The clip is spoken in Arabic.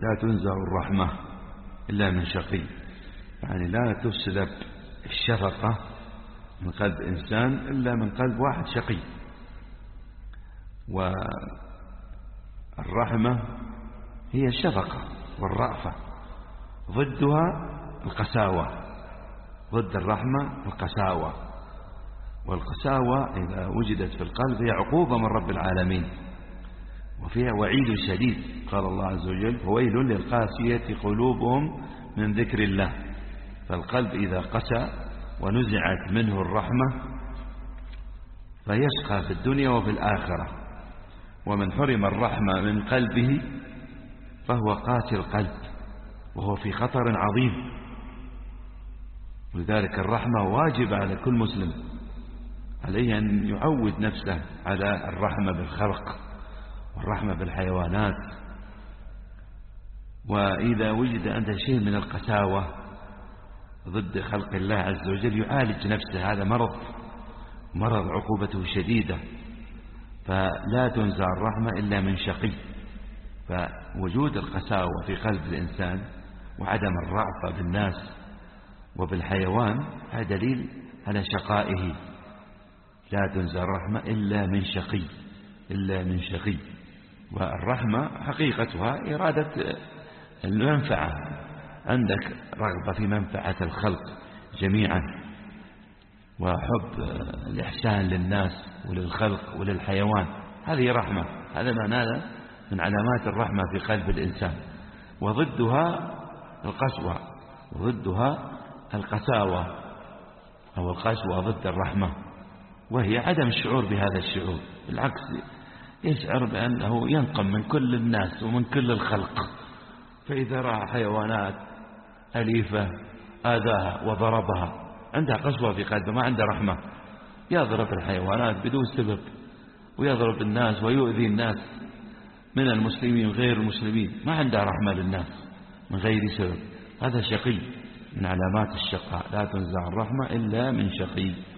لا تنزع الرحمة إلا من شقي، يعني لا تسلب الشفقة من قلب إنسان إلا من قلب واحد شقي. والرحمة هي الشفقة والرأفة، ضدها القساوة، ضد الرحمة القساوة. والقساوة إذا وجدت في القلب هي عقوبة من رب العالمين، وفيها وعيد شديد. قال الله عز وجل: وويل للقاسية قلوبهم من ذكر الله. فالقلب إذا قسى ونزعت منه الرحمة فيشقى في الدنيا وفي الآخرة. ومن حرم الرحمة من قلبه فهو قاسي القلب وهو في خطر عظيم. ولذلك الرحمة واجب على كل مسلم، عليه أن يعود نفسه على الرحمة بالخلق والرحمة بالحيوانات. وإذا وجد عنده شيء من القساوة ضد خلق الله عز وجل يعالج نفسه، هذا مرض عقوبته شديدة. فلا تنزع الرحمة إلا من شقي. فوجود القساوة في قلب الإنسان وعدم الرأفة بالناس وبالحيوان هذا دليل على شقائه. لا تنزع الرحمة إلا من شقي، إلا من شقي. والرحمة حقيقتها إرادة المنفعة، عندك رغبة في منفعة الخلق جميعا وحب الإحسان للناس وللخلق وللحيوان، هذه رحمة. هذا معناه من علامات الرحمة في قلب الإنسان. وضدها القسوة، وضدها القساوة أو القسوة ضد الرحمة، وهي عدم الشعور بهذا الشعور. بالعكس يشعر بأنه ينقم من كل الناس ومن كل الخلق. فإذا رأى حيوانات أليفة آذاها وضربها عندها قسوة في قلبه، ما عنده رحمة، يضرب الحيوانات بدون سبب ويضرب الناس ويؤذي الناس من المسلمين وغير المسلمين، ما عنده رحمة للناس من غير سبب. هذا شقي من علامات الشقاء. لا تنزع الرحمة إلا من شقي.